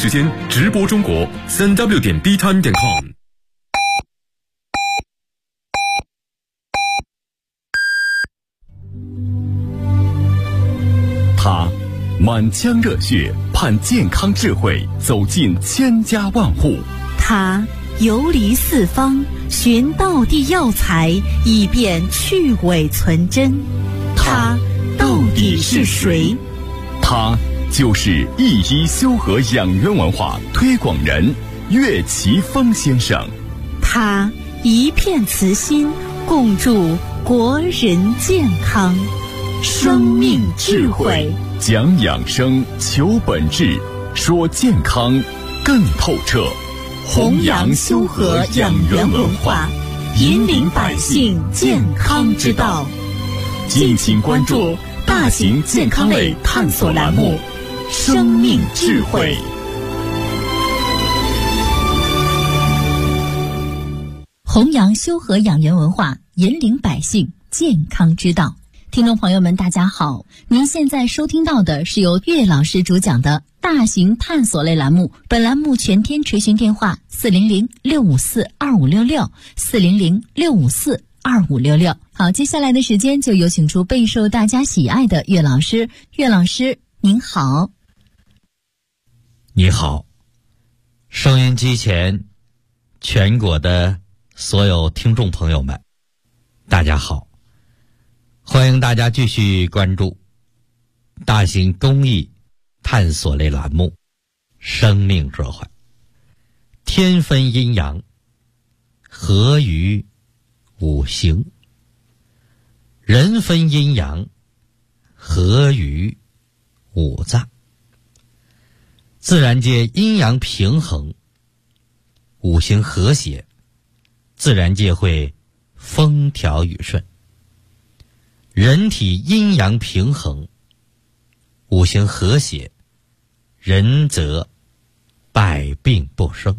时间直播中国3w.btime.com。 他满腔热血盼健康智慧走进千家万户， 他游离四方寻道地药材，以便去伪存真。他到底是谁？ 他就是一一修和养元文化推广人岳奇峰先生。 他一片慈心，共筑国人健康。生命智慧， 讲养生，求本质，说健康更透彻。 弘扬修和养元文化，引领百姓健康之道。 敬请关注大型健康类探索栏目《生命智慧》。 弘扬修和养元文化，引领百姓健康之道。听众朋友们，大家好，您现在收听到的是由岳老师主讲的大型探索类栏目，本栏目全天垂询电话400-654-2566，400-654-2566。好，接下来的时间就有请出备受大家喜爱的岳老师。岳老师您好。 你好，收音机前全国的所有听众朋友们，大家好，欢迎大家继续关注大型公益探索类栏目《生命智慧》。天分阴阳，合于五行；人分阴阳，合于五脏。自然界阴阳平衡，五行和谐，自然界会风调雨顺。人体阴阳平衡，五行和谐，人则百病不生。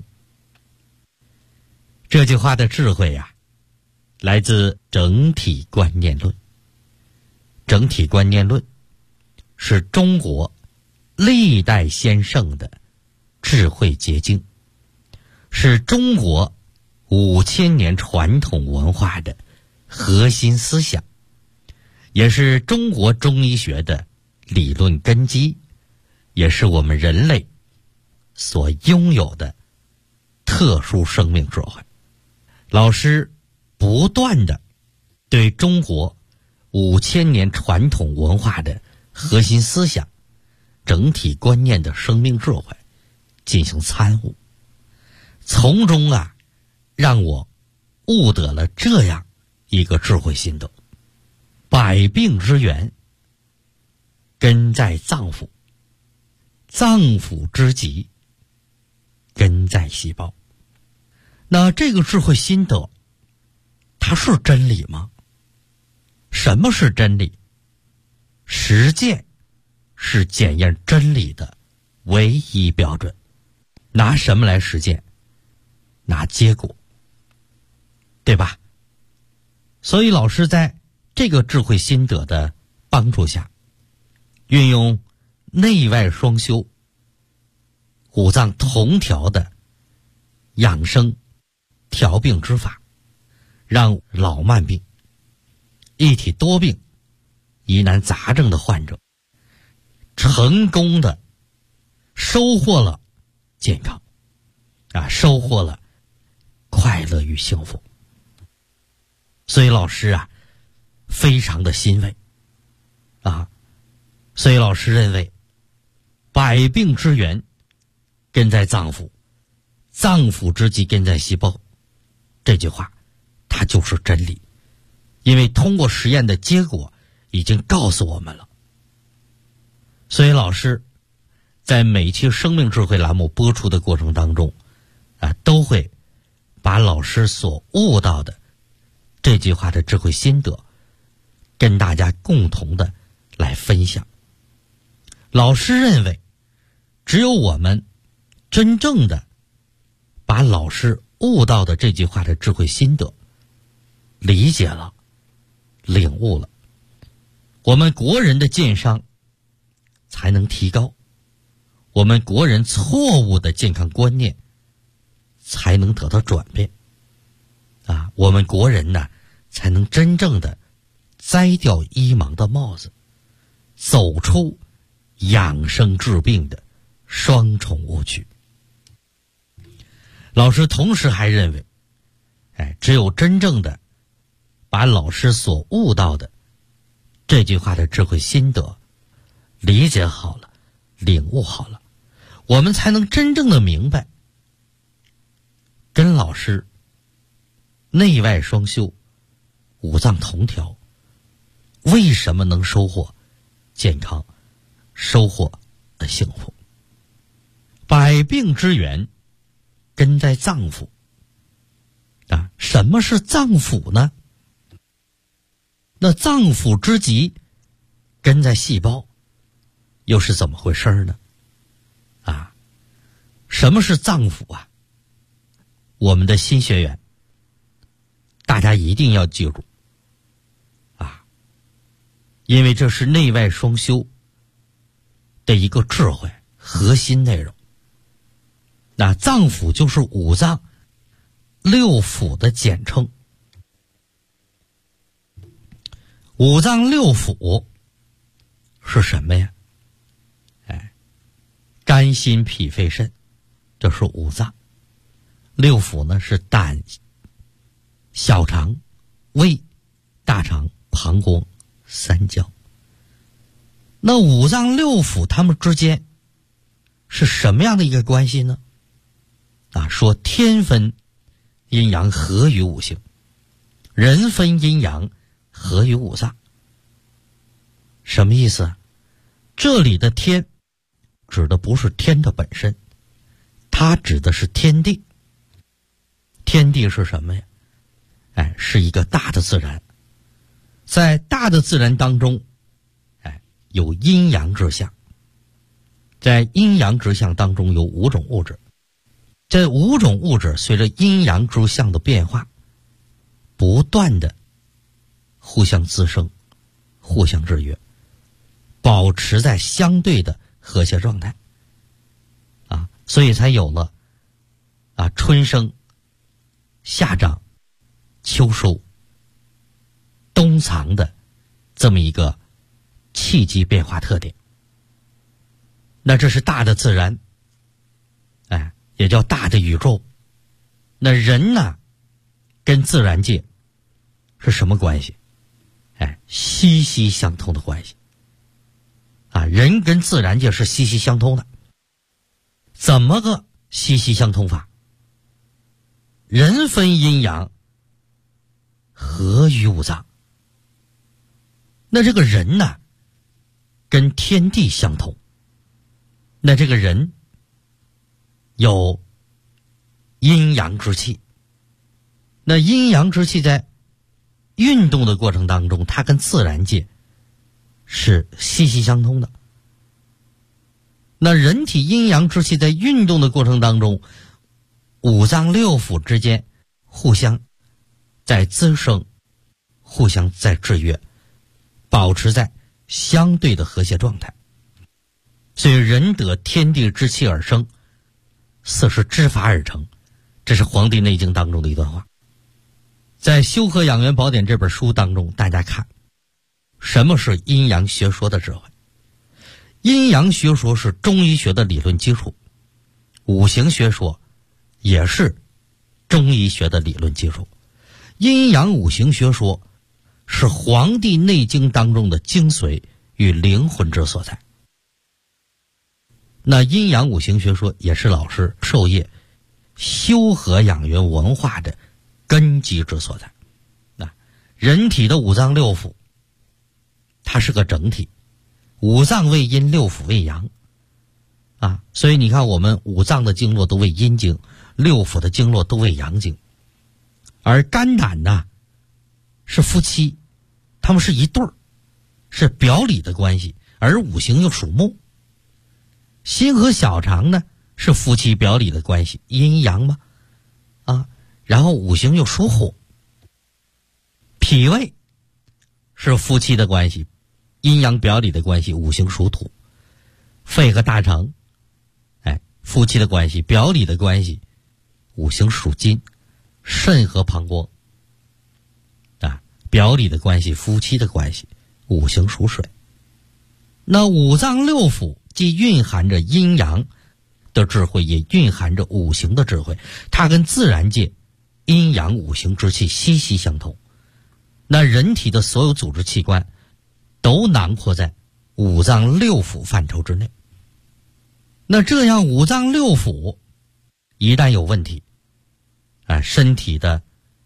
这句话的智慧来自整体观念论。整体观念论是中国历代先圣的智慧结晶，是中国5000年传统文化的核心思想，也是中国中医学的理论根基，也是我们人类所拥有的特殊生命智慧。老师不断地对中国5000年传统文化的核心思想、整体观念的生命智慧进行参悟，从中让我悟得了这样一个智慧心得：百病之源根在脏腑，脏腑之疾根在细胞。那这个智慧心得，它是真理吗？什么是真理？实践是检验真理的唯一标准。拿什么来实践？拿结果，对吧？所以老师在这个智慧心得的帮助下，运用内外双修、五脏同调的养生调病之法，让老慢病、一体多病、疑难杂症的患者成功的收获了健康，收获了快乐与幸福。所以老师非常的欣慰所以老师认为，百病之源根在脏腑，脏腑之疾根在细胞。这句话它就是真理，因为通过实验的结果已经告诉我们了。所以老师在每期生命智慧栏目播出的过程当中都会把老师所悟到的这句话的智慧心得跟大家共同的来分享。老师认为，只有我们真正的把老师悟到的这句话的智慧心得理解了、领悟了，我们国人的健商才能提高， 我们国人错误的健康观念才能得到转变啊，我们国人呢才能真正的摘掉医盲的帽子，走出养生治病的双重误区。老师同时还认为，只有真正的把老师所悟到的这句话的智慧心得理解好了，领悟好了，我们才能真正的明白，跟老师内外双修，五脏同调，为什么能收获健康，收获幸福？百病之源根在脏腑啊！什么是脏腑呢？那脏腑之极根在细胞，又是怎么回事呢？啊，什么是脏腑啊？我们的新学员大家一定要记住啊，因为这是内外双修的一个智慧核心内容。那脏腑就是五脏六腑的简称。五脏六腑是什么呀？肝心脾肺肾，这是五脏。六腑呢是胆、小肠、胃、大肠、膀胱、三焦。那五脏六腑它们之间是什么样的一个关系呢？说天分阴阳合于五行，人分阴阳合于五脏。什么意思啊？这里的天指的不是天的本身，它指的是天地。天地是什么呀？是一个大的自然。在大的自然当中，有阴阳之象。在阴阳之象当中有五种物质。这五种物质随着阴阳之象的变化，不断的互相滋生，互相制约，保持在相对的和谐状态所以才有了春生、夏长、秋收、冬藏的这么一个气机变化特点。那这是大的自然，也叫大的宇宙。那人呢，跟自然界是什么关系？息息相通的关系人跟自然界是息息相通的。怎么个息息相通法？人分阴阳合于五脏。那这个人呢，跟天地相通。那这个人有阴阳之气。那阴阳之气在运动的过程当中，它跟自然界是息息相通的。那人体阴阳之气在运动的过程当中，五脏六腑之间互相在滋生，互相在制约，保持在相对的和谐状态。所以人得天地之气而生，色是之法而成，这是《黄帝内经》当中的一段话。在《修和养元宝典》这本书当中，大家看什么是阴阳学说的智慧。阴阳学说是中医学的理论基础，五行学说也是中医学的理论基础。阴阳五行学说是《黄帝内经》当中的精髓与灵魂之所在。那阴阳五行学说也是老师授业修和养元文化的根基之所在。人体的五脏六腑它是个整体，五脏为阴，六腑为阳所以你看我们五脏的经络都为阴经，六腑的经络都为阳经。而肝胆呢是夫妻，他们是一对儿，是表里的关系，而五行又属木。心和小肠呢是夫妻表里的关系，阴阳嘛然后五行又属火。脾胃是夫妻的关系，阴阳表里的关系，五行属土。肺和大肠夫妻的关系，表里的关系，五行属金，肾和膀胱啊，表里的关系，夫妻的关系，五行属水。那五脏六腑既蕴含着阴阳的智慧，也蕴含着五行的智慧，它跟自然界阴阳五行之气息息相通。那人体的所有组织器官都囊括在五脏六腑范畴之内。那这样五脏六腑一旦有问题，身体的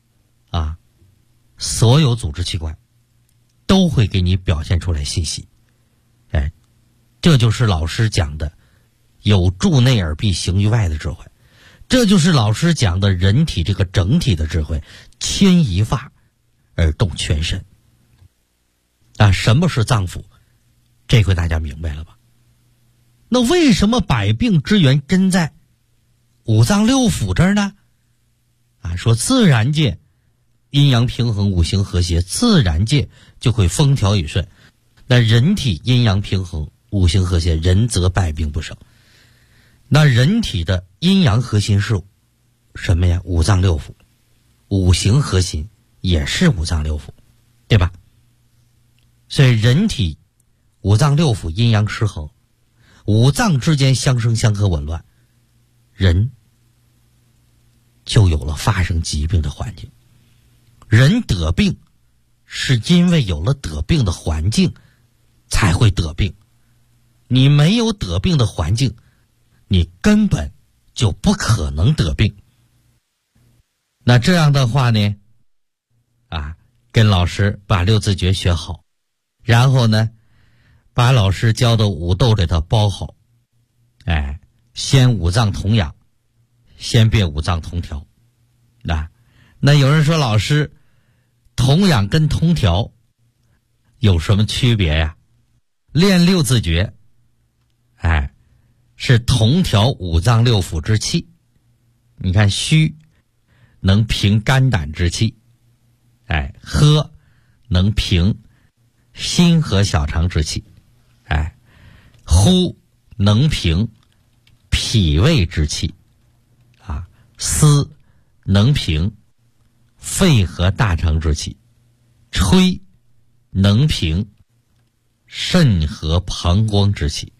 所有组织器官都会给你表现出来信息。这就是老师讲的有助内而必行于外的智慧，这就是老师讲的人体这个整体的智慧，牵一发而动全身。什么是脏腑？这回大家明白了吧？那为什么百病之源真在五脏六腑这儿呢？说自然界阴阳平衡，五行和谐，自然界就会风调雨顺。那人体阴阳平衡，五行和谐，人则百病不生。那人体的阴阳核心是什么呀？五脏六腑。五行核心也是五脏六腑，对吧？所以人体五脏六腑阴阳失衡，五脏之间相生相克紊乱，人就有了发生疾病的环境。人得病是因为有了得病的环境才会得病，你没有得病的环境，你根本就不可能得病。那这样的话呢，跟老师把六字诀学好，然后呢把老师教的五斗给它包好，先五脏同养，先变五脏同调。那有人说，老师，同养跟同调有什么区别呀？练六字诀是同调五脏六腑之气。你看，虚能平肝胆之气，喝能平心和小肠之气，呼能平脾胃之气，思能平肺和大肠之气，吹能平肾和膀胱之气，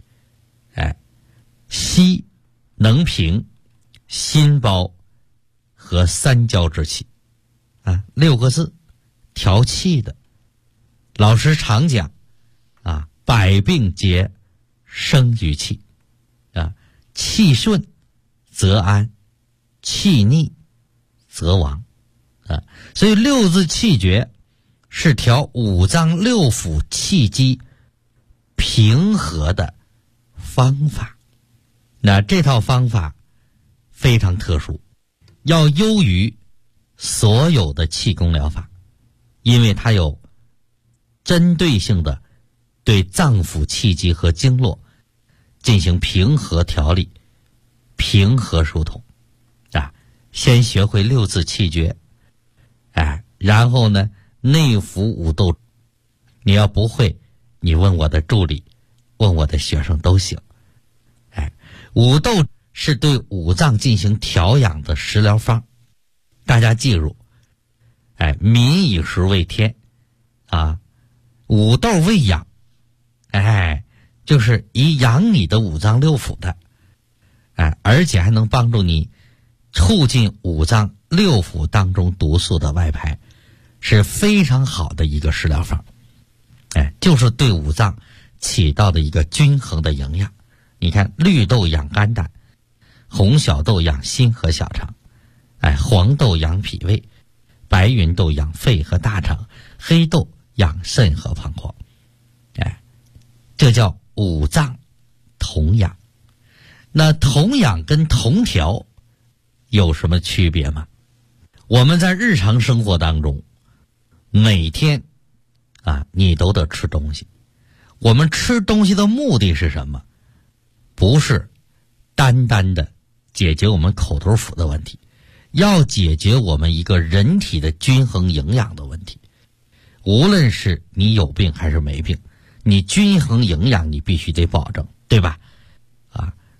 吸能平心包和三焦之气。六个字，调气的。老师常讲百病皆生于气，气顺则安，气逆则亡。所以六字气诀是调五脏六腑气机平和的方法。那这套方法非常特殊，要优于所有的气功疗法，因为它有针对性的对脏腑气机和经络进行平和调理，平和疏通。先学会六字气诀，然后呢内服五斗。你要不会，你问我的助理，问我的学生都行。五斗是对五脏进行调养的食疗方，大家记住，民以食为天，五斗为养，就是以养你的五脏六腑的，而且还能帮助你促进五脏六腑当中毒素的外排，是非常好的一个食疗方。就是对五脏起到的一个均衡的营养。你看，绿豆养肝胆，红小豆养心和小肠，黄豆养脾胃，白芸豆养肺和大肠，黑豆养肾和膀胱。这叫五脏同养。那同养跟同调有什么区别吗？我们在日常生活当中，每天你都得吃东西。我们吃东西的目的是什么？不是单单的解决我们口头腹的问题，要解决我们一个人体的均衡营养的问题。无论是你有病还是没病，你均衡营养你必须得保证，对吧？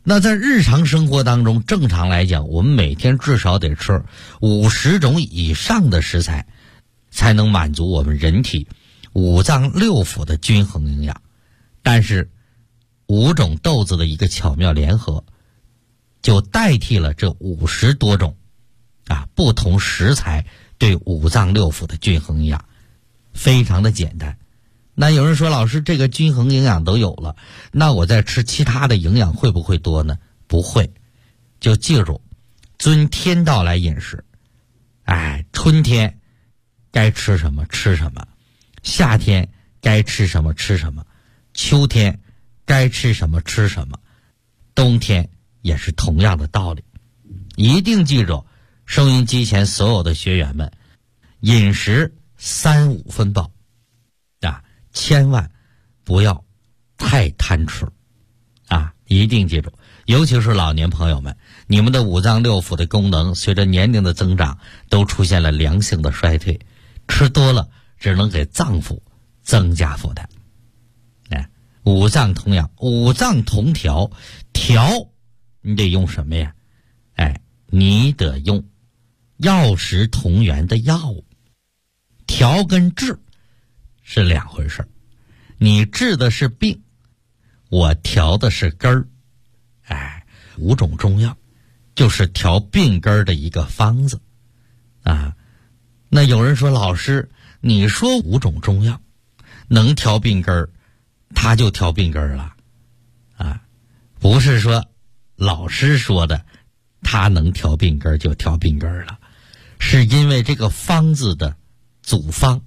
那在日常生活当中，正常来讲，我们每天至少得吃50种以上的食材，才能满足我们人体五脏六腑的均衡营养。但是5种豆子的一个巧妙联合，就代替了这50多种不同食材对五脏六腑的均衡营养，非常的简单。那有人说，老师，这个均衡营养都有了，那我再吃其他的营养会不会多呢？不会。就记住，遵天道来饮食。春天该吃什么吃什么，夏天该吃什么吃什么，秋天该吃什么吃什么，冬天也是同样的道理。一定记住，收音机前所有的学员们，饮食3-5分饱千万不要太贪吃一定记住。尤其是老年朋友们，你们的五脏六腑的功能随着年龄的增长都出现了良性的衰退，吃多了只能给脏腑增加负担。五脏同养，五脏同调，调你得用什么呀？你得用药食同源的药物。调跟治是两回事，你治的是病，我调的是根儿。5种中药就是调病根儿的一个方子那有人说，老师，你说5种中药能调病根儿，它就调病根儿了不是说老师说的它能调病根儿就调病根儿了，是因为这个方子的组方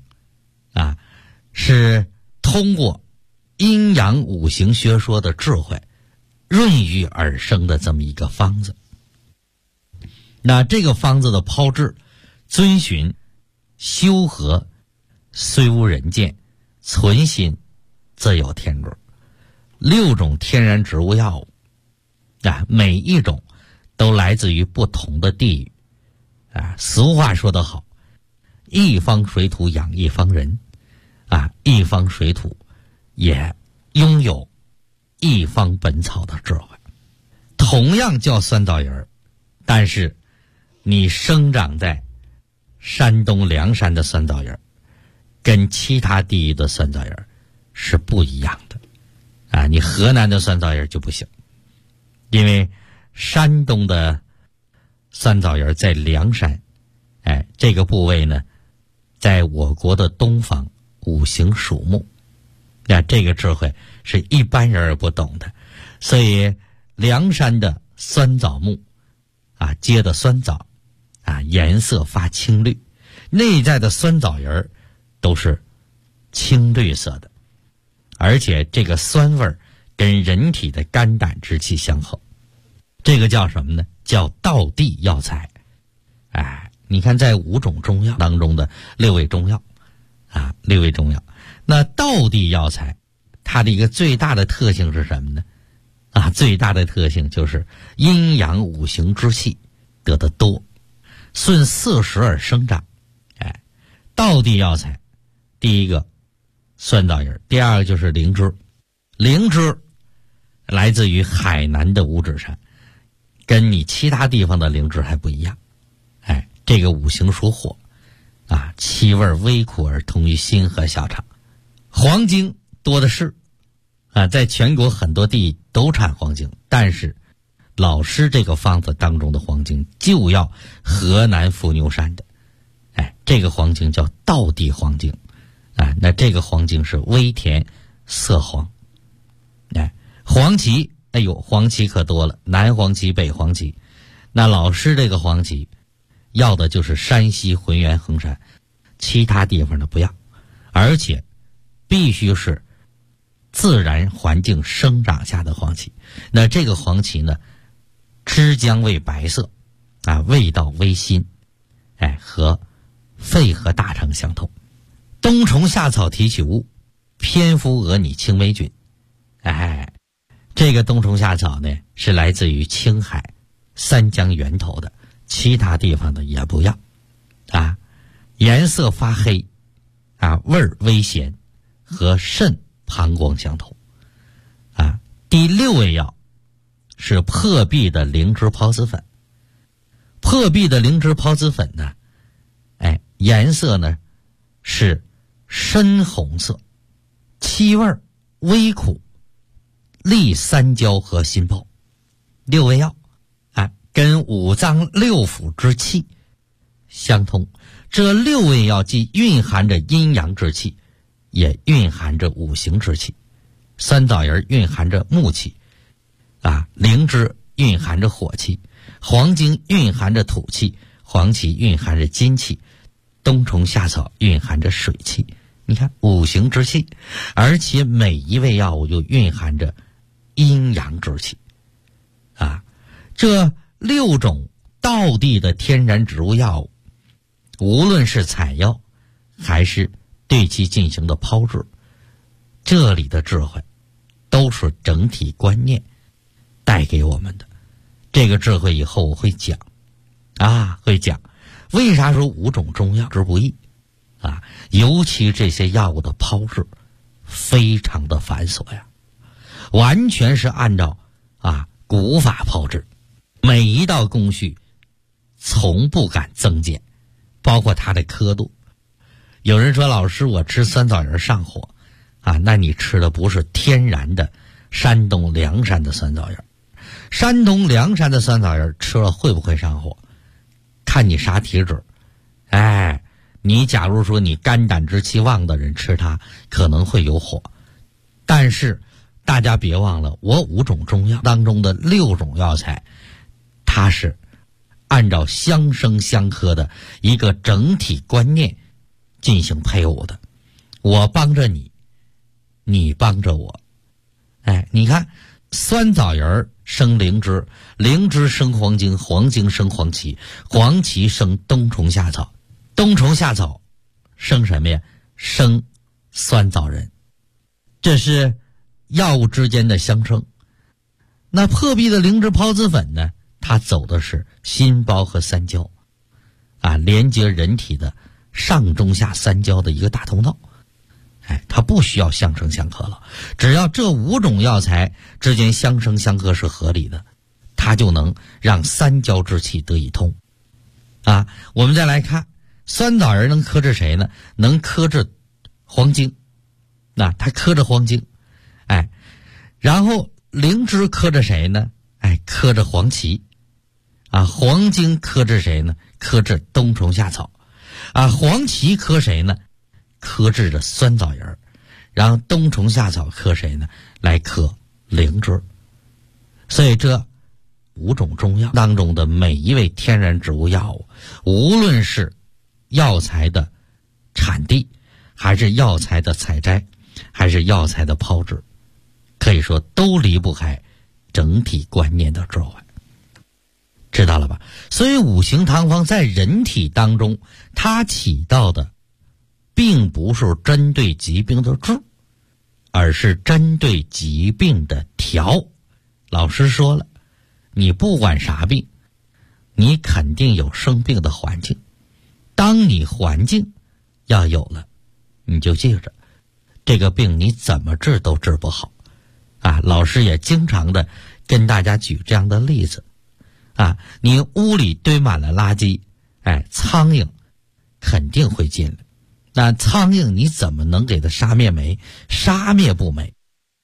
是通过阴阳五行学说的智慧润育而生的这么一个方子。那这个方子的炮制遵循修和虽无人见，存心自有天主，6种天然植物药物每一种都来自于不同的地域俗话说得好，一方水土养一方人一方水土也拥有一方本草的智慧。同样叫酸枣仁，但是你生长在山东凉山的酸枣仁跟其他地域的酸枣仁是不一样的你河南的酸枣仁就不行，因为山东的酸枣仁在凉山这个部位呢，在我国的东方5行属木这个智慧是一般人也不懂的。所以凉山的酸枣木结的酸枣颜色发青绿，内在的酸枣仁都是青绿色的，而且这个酸味跟人体的肝胆之气相合。这个叫什么呢？叫道地药材。你看在5种中药当中的6味中药6味中药，那道地药材它的一个最大的特性是什么呢？最大的特性就是阴阳5行之气得的多，顺4时而生长。道地药材，第一个酸枣仁，第二个就是灵芝。灵芝来自于海南的五指山，跟你其他地方的灵芝还不一样。这个5行属火气味微苦而通于心和小肠。黄精多的是在全国很多地都产黄精，但是老师这个方子当中的黄精就要河南伏牛山的这个黄精叫道地黄精那这个黄精是微甜色黄黄芪黄芪可多了，南黄芪北黄芪，那老师这个黄芪要的就是山西浑源衡山，其他地方的不要，而且必须是自然环境生长下的黄芪。那这个黄芪呢，汁浆为白色味道微辛和肺和大肠相通。冬虫夏草提取物，蝙蝠蛾拟青霉菌这个冬虫夏草呢是来自于青海三江源头的，其他地方的也不要颜色发黑味儿微咸，和肾膀胱相同第6味药是破壁的灵芝孢子粉。破壁的灵芝孢子粉呢，颜色呢是深红色，气味微苦，利三焦和心包。六味药跟五脏六腑之气相通，这六味药既蕴含着阴阳之气，也蕴含着五行之气。酸枣仁蕴含着木气，灵芝蕴含着火气，黄精蕴含着土气，黄芪蕴含着金气，冬虫夏草蕴含着水气。你看五行之气，而且每一味药物又蕴含着阴阳之气。这6种道地的天然植物药物，无论是采药还是对其进行的炮制，这里的智慧都是整体观念带给我们的。这个智慧以后我会讲为啥说5种中药之不易尤其这些药物的炮制非常的繁琐呀，完全是按照古法炮制，每一道工序从不敢增减，包括它的刻度。有人说老师我吃酸枣仁上火那你吃的不是天然的山东凉山的酸枣仁。山东凉山的酸枣仁吃了会不会上火？看你啥体质。你假如说你肝胆之气旺的人吃它可能会有火，但是大家别忘了，我5种中药当中的6种药材，它是按照相生相克的一个整体观念进行配伍的。我帮着你，你帮着我。你看酸枣仁生灵芝，灵芝生黄精，黄精生黄芪，黄芪生冬虫夏草，冬虫夏草生什么呀？生酸枣仁。这是药物之间的相生。那破壁的灵芝孢子粉呢，它走的是心包和三焦连接人体的上中下三焦的一个大通道。它不需要相生相克了，只要这5种药材之间相生相克是合理的，它就能让三焦之气得以通。我们再来看酸枣仁能克制谁呢？能克制黄精，它克制黄精。然后灵芝克制谁呢？克制黄芪。黄精克制谁呢？克制冬虫夏草。黄芪克谁呢？克制着酸枣仁。然后冬虫夏草克谁呢？来克灵芝。所以这5种中药当中的每一味天然植物药物，无论是药材的产地，还是药材的采摘，还是药材的炮制，可以说都离不开整体观念的智慧，知道了吧？所以五行汤方在人体当中，它起到的并不是针对疾病的治，而是针对疾病的调。老师说了，你不管啥病，你肯定有生病的环境。当你环境要有了，你就记着，这个病你怎么治都治不好。老师也经常的跟大家举这样的例子。你屋里堆满了垃圾，苍蝇肯定会进来。那苍蝇你怎么能给它杀灭没？杀灭不没。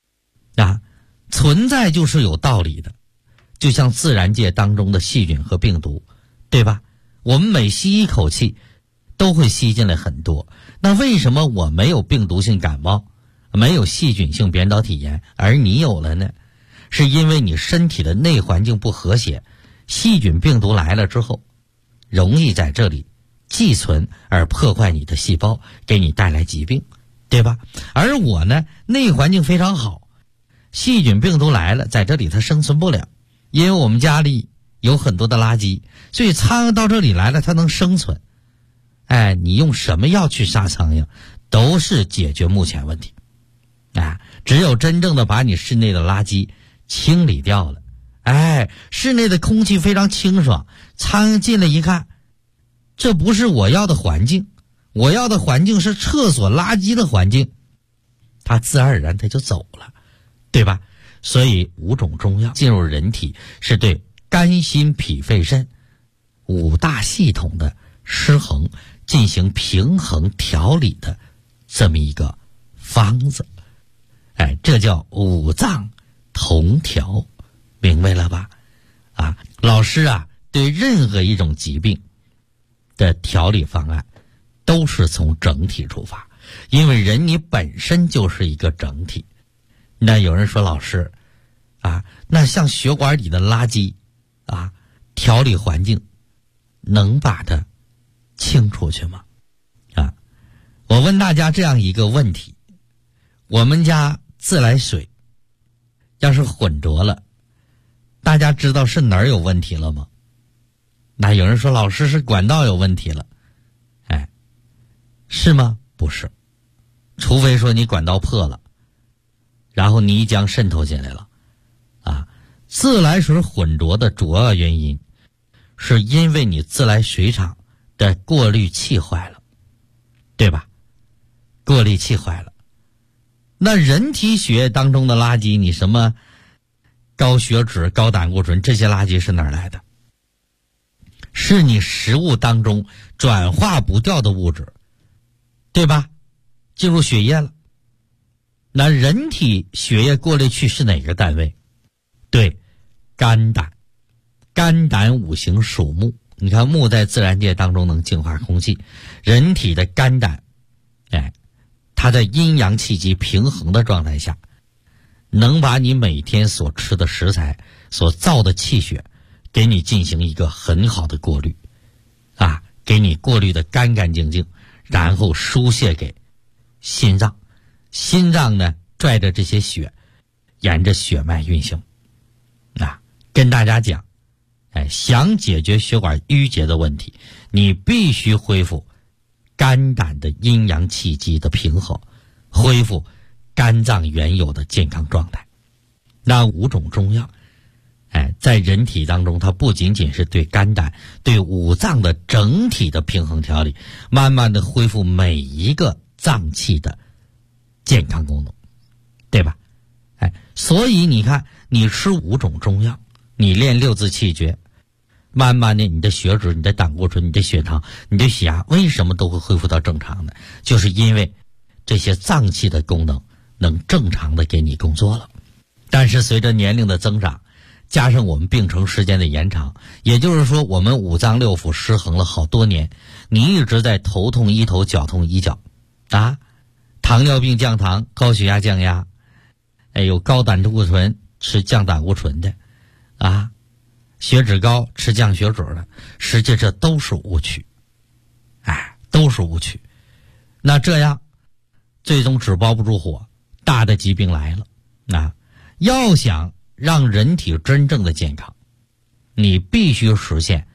存在就是有道理的，就像自然界当中的细菌和病毒，对吧？我们每吸一口气都会吸进来很多，那为什么我没有病毒性感冒，没有细菌性扁桃体炎，而你有了呢？是因为你身体的内环境不和谐，细菌病毒来了之后容易在这里寄存而破坏你的细胞，给你带来疾病，对吧？而我呢，内环境非常好，细菌病毒来了在这里它生存不了，因为我们家里有很多的垃圾，所以苍蝇到这里来了它能生存。你用什么药去杀苍蝇都是解决目前问题。只有真正的把你室内的垃圾清理掉了，室内的空气非常清爽，苍蝇进来一看，这不是我要的环境，我要的环境是厕所垃圾的环境，它自然而然它就走了，对吧？ 所以5种中药进入人体，是对肝心脾肺肾5大系统的失衡进行平衡调理的这么一个方子。这叫5脏同调，明白了吧？老师对任何一种疾病的调理方案都是从整体出发，因为人你本身就是一个整体。那有人说老师那像血管里的垃圾调理环境能把它清出去吗？我问大家这样一个问题，我们家自来水要是混浊了，大家知道是哪儿有问题了吗？那有人说老师是管道有问题了，是吗？不是，除非说你管道破了，然后泥浆渗透进来了。自来水混浊的主要原因是因为你自来水厂的过滤器坏了，对吧？过滤器坏了。那人体血液当中的垃圾，你什么高血脂、高胆固醇，这些垃圾是哪儿来的？是你食物当中转化不掉的物质，对吧？进入血液了。那人体血液过滤器是哪个单位？对，肝胆。肝胆5行属木，你看木在自然界当中能净化空气，人体的肝胆它在阴阳气机平衡的状态下，能把你每天所吃的食材所造的气血给你进行一个很好的过滤给你过滤的干干净净，然后输泄给心脏。心脏呢拽着这些血沿着血脉运行。跟大家讲想解决血管淤结的问题，你必须恢复肝胆的阴阳气机的平衡，恢复肝脏原有的健康状态。那5种中药在人体当中，它不仅仅是对肝胆、对5脏的整体的平衡调理，慢慢的恢复每一个脏器的健康功能，对吧？所以你看，你吃5种中药，你练6字气诀，慢慢的你的血脂、你的胆固醇、你的血糖、你的血压为什么都会恢复到正常的？就是因为这些脏器的功能能正常的给你工作了。但是随着年龄的增长，加上我们病程时间的延长，也就是说我们5脏6腑失衡了好多年，你一直在头痛医头，脚痛医脚糖尿病降糖，高血压降压，有高胆固醇吃降胆固醇的血脂高吃降血脂的，实际这都是误区，都是误区。那这样最终纸包不住火，大的疾病来了。要想让人体真正的健康，你必须实现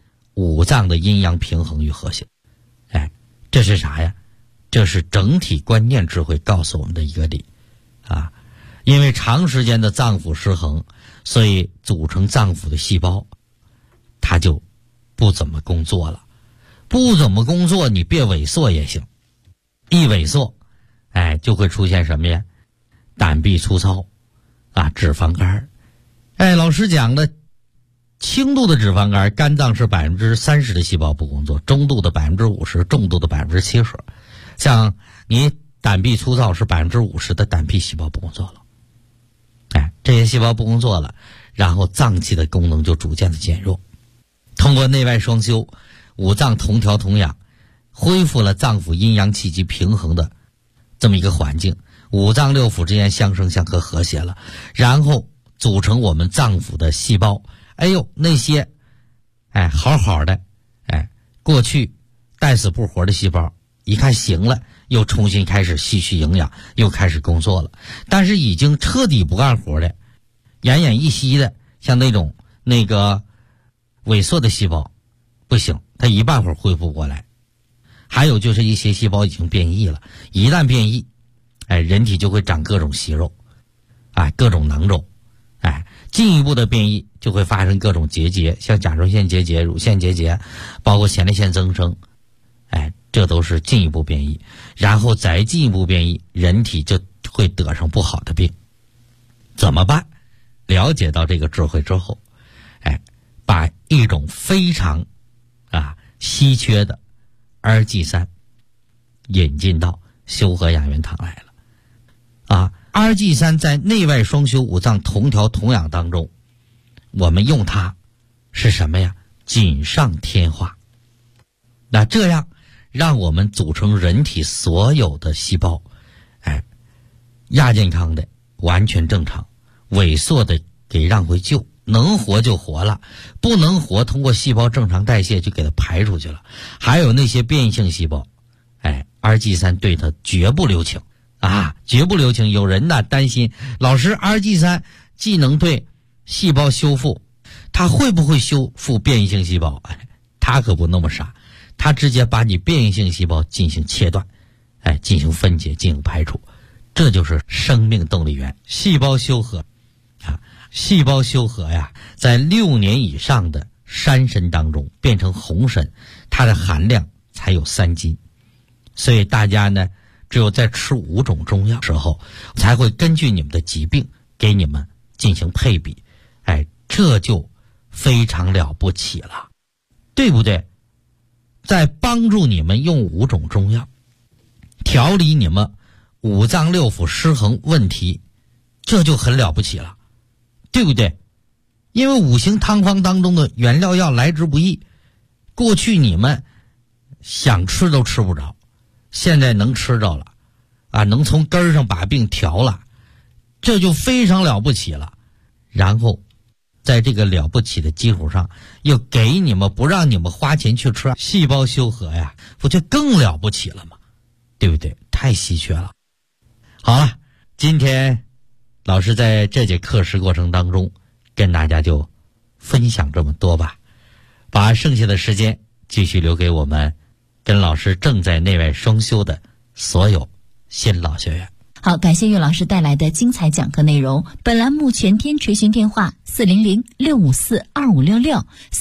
5脏的阴阳平衡与和谐。这是啥呀？这是整体观念智慧告诉我们的一个理因为长时间的脏腑失衡，所以组成脏腑的细胞它就不怎么工作了。不怎么工作，你别萎缩也行，一萎缩就会出现什么呀？胆壁粗糙脂肪肝。老师讲的轻度的脂肪肝，肝脏是30%的细胞不工作，中度的50%，重度的70%。像你胆壁粗糙是50%的胆壁细胞不工作了。这些细胞不工作了，然后脏器的功能就逐渐的减弱。通过内外双修，5脏同调同养，恢复了脏腑阴阳气机平衡的这么一个环境，5脏6腑之间相生相克和谐了，然后组成我们脏腑的细胞。那些好好的过去带死不活的细胞，一看行了，又重新开始吸取营养，又开始工作了。但是已经彻底不干活的，奄奄一息的，像那种萎缩的细胞不行，它一半会儿恢复过来。还有就是一些细胞已经变异了，一旦变异人体就会长各种息肉各种囊肿进一步的变异就会发生各种结节，像甲状腺结节、乳腺结节，包括前列腺增生这都是进一步变异，然后再进一步变异，人体就会得上不好的病。 怎么办？了解到这个智慧之后，把一种非常稀缺的RG3引进到修和养元堂来了。RG3在内外双修五脏同调同养当中，我们用它是什么呀？锦上添花。那这样让我们组成人体所有的细胞亚健康的完全正常，萎缩的给让回旧，能活就活了，不能活通过细胞正常代谢就给它排出去了。还有那些变异性细胞RG3对它绝不留情绝不留情。有人担心老师 RG3 既能对细胞修复，它会不会修复变异性细胞？它可不那么傻，它直接把你变异性细胞进行切断，进行分解，进行排除。这就是生命动力源。细胞修和细胞修和在6年以上的山参当中变成红参，它的含量才有3斤。所以大家呢，只有在吃5种中药的时候，才会根据你们的疾病给你们进行配比。这就非常了不起了，对不对？在帮助你们用5种中药调理你们五脏六腑失衡问题，这就很了不起了，对不对？因为五行汤方当中的原料药来之不易，过去你们想吃都吃不着，现在能吃着了能从根儿上把病调了，这就非常了不起了。然后在这个了不起的基础上，又给你们不让你们花钱去吃细胞修和不就更了不起了吗？对不对？太稀缺了。好了，今天老师在这节课时过程当中跟大家就分享这么多吧，把剩下的时间继续留给我们跟老师正在内外双修的所有新老学员。 好，感谢岳老师带来的精彩讲课内容。本栏目全天垂询电话400-654-2566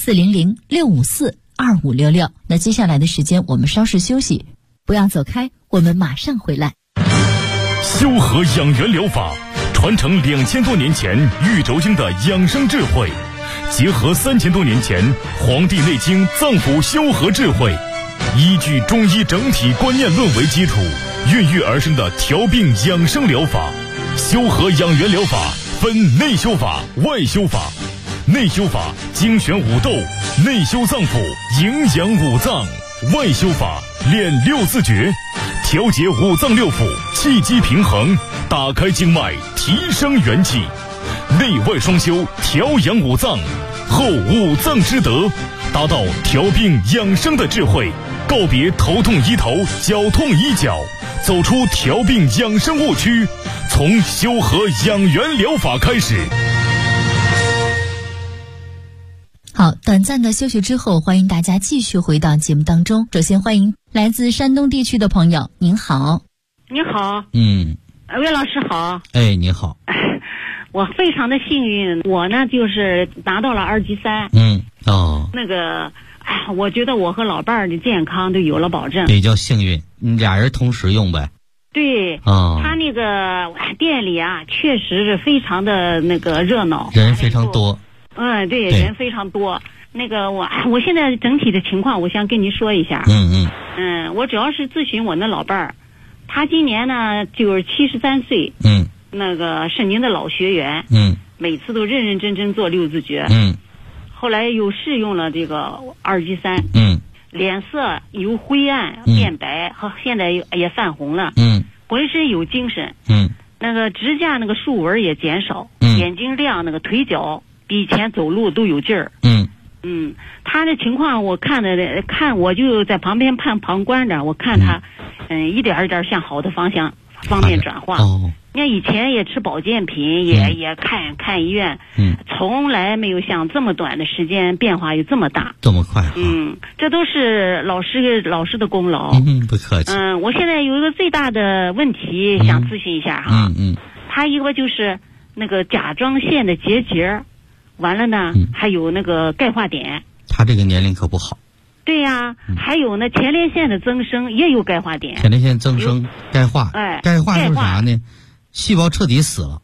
400-654-2566。那接下来的时间我们稍事休息，不要走开，我们马上回来。 修和养元疗法传承2000多年前玉轴经的养生智慧，结合3000多年前《黄帝内经》脏腑修和智慧，依据中医整体观念论为基础，孕育而生的调病养生疗法。修和养元疗法分内修法、外修法。内修法精选五斗，内修脏腑，营养五脏；外修法练6字诀，调节五脏六腑，气机平衡，打开经脉，提升元气。内外双修，调养五脏，后五脏之德，达到调病养生的智慧，告别头痛医头，脚痛医脚，走出调病养生误区，从修和养元疗法开始。 好，短暂的休息之后，欢迎大家继续回到节目当中。首先欢迎来自山东地区的朋友，您好。 你好。魏老师好。 你好。 我非常的幸运，我呢就是拿到了RG3。那个我觉得我和老伴儿的健康都有了保证， 比较幸运，俩人同时用呗。 对，他那个店里确实是非常的那个热闹， 人非常多。 对，人非常多。那个我现在整体的情况，我想跟您说一下。我主要是咨询我那老伴儿，他今年呢就是73岁。那个是您的老学员。每次都认认真真做6字诀。后来又试用了这个RG3。脸色由灰暗变白，和现在也泛红了。浑身有精神。那个指甲那个竖纹也减少。眼睛亮，那个腿脚比以前走路都有劲儿。他的情况我看我就在旁边旁观着，我看他一点一点向好的方面转化。你看以前也吃保健品，也看医院，从来没有像这么短的时间变化有这么大， 这么快。 这都是老师的功劳。 不客气。 我现在有一个最大的问题想咨询一下哈。他一个就是那个甲状腺的结节，完了呢，还有那个钙化点。 他这个年龄可不好。 对呀，还有呢前列腺的增生也有钙化点。 前列腺增生钙化。钙化是啥呢？细胞彻底死了。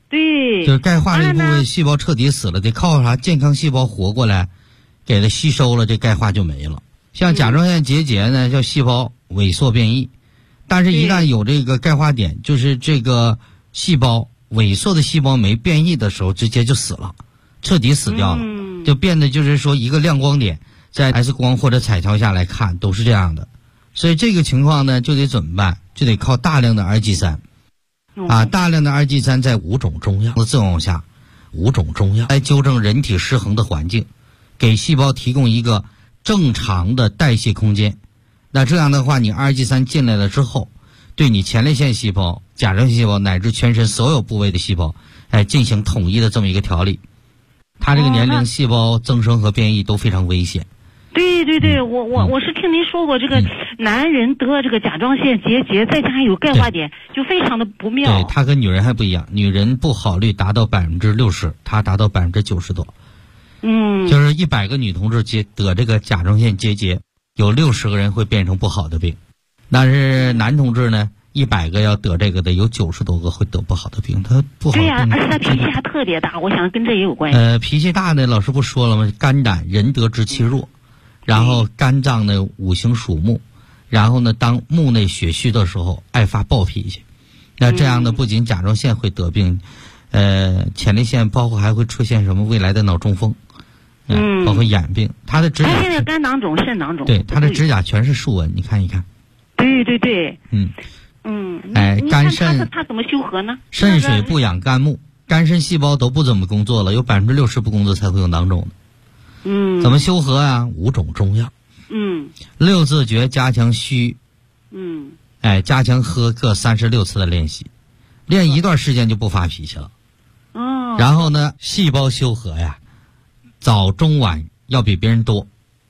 对， 就是钙化这部位细胞彻底死了，得靠啥健康细胞活过来，给它吸收了，这钙化就没了。像甲状腺结节呢，叫细胞萎缩变异，但是一旦有这个钙化点，就是这个细胞萎缩的细胞酶变异的时候，直接就死了，彻底死掉了，就变得就是说一个亮光点，在 X 光或者彩超下来看都是这样的。所以这个情况呢，就得怎么办？就得靠大量的 RG3，大量的 RG3在5种中药的作用下，5种中药来纠正人体失衡的环境，给细胞提供一个正常的代谢空间。那这样的话，你 RG3进来了之后，对你前列腺细胞、甲状腺细胞乃至全身所有部位的细胞，进行统一的这么一个调理。它这个年龄细胞增生和变异都非常危险。 对对对，我是听您说过，这个男人得这个甲状腺结节，再加上有钙化点，就非常的不妙。 对，它跟女人还不一样，女人不好率达到60%，它达到90%多。就是100个女同志得这个甲状腺结节，有60个人会变成不好的病。但是男同志呢，100个要得这个的，有90多个会得不好的病。他不好的病。对呀， 而且他脾气还特别大，我想跟这也有关系。 脾气大呢，老师不说了吗？肝胆仁德之气弱。然后肝脏呢五行属木，然后呢当木内血虚的时候爱发暴脾气，那这样呢不仅甲状腺会得病，前列腺包括还会出现什么未来的脑中风，包括眼病。他的指甲现在肝囊肿、肾囊肿， 对，他的指甲全是竖纹，你看一看。 对对对， 肝肾他怎么修和呢？ 肾水不养肝木，肝肾细胞都不怎么工作了，有60%不工作才会有囊肿的。怎么修和啊？5种中药。6字诀加强虚。加强喝各36次的练习，练一段时间就不发脾气了。然后呢，细胞修和呀，早中晚要比别人多。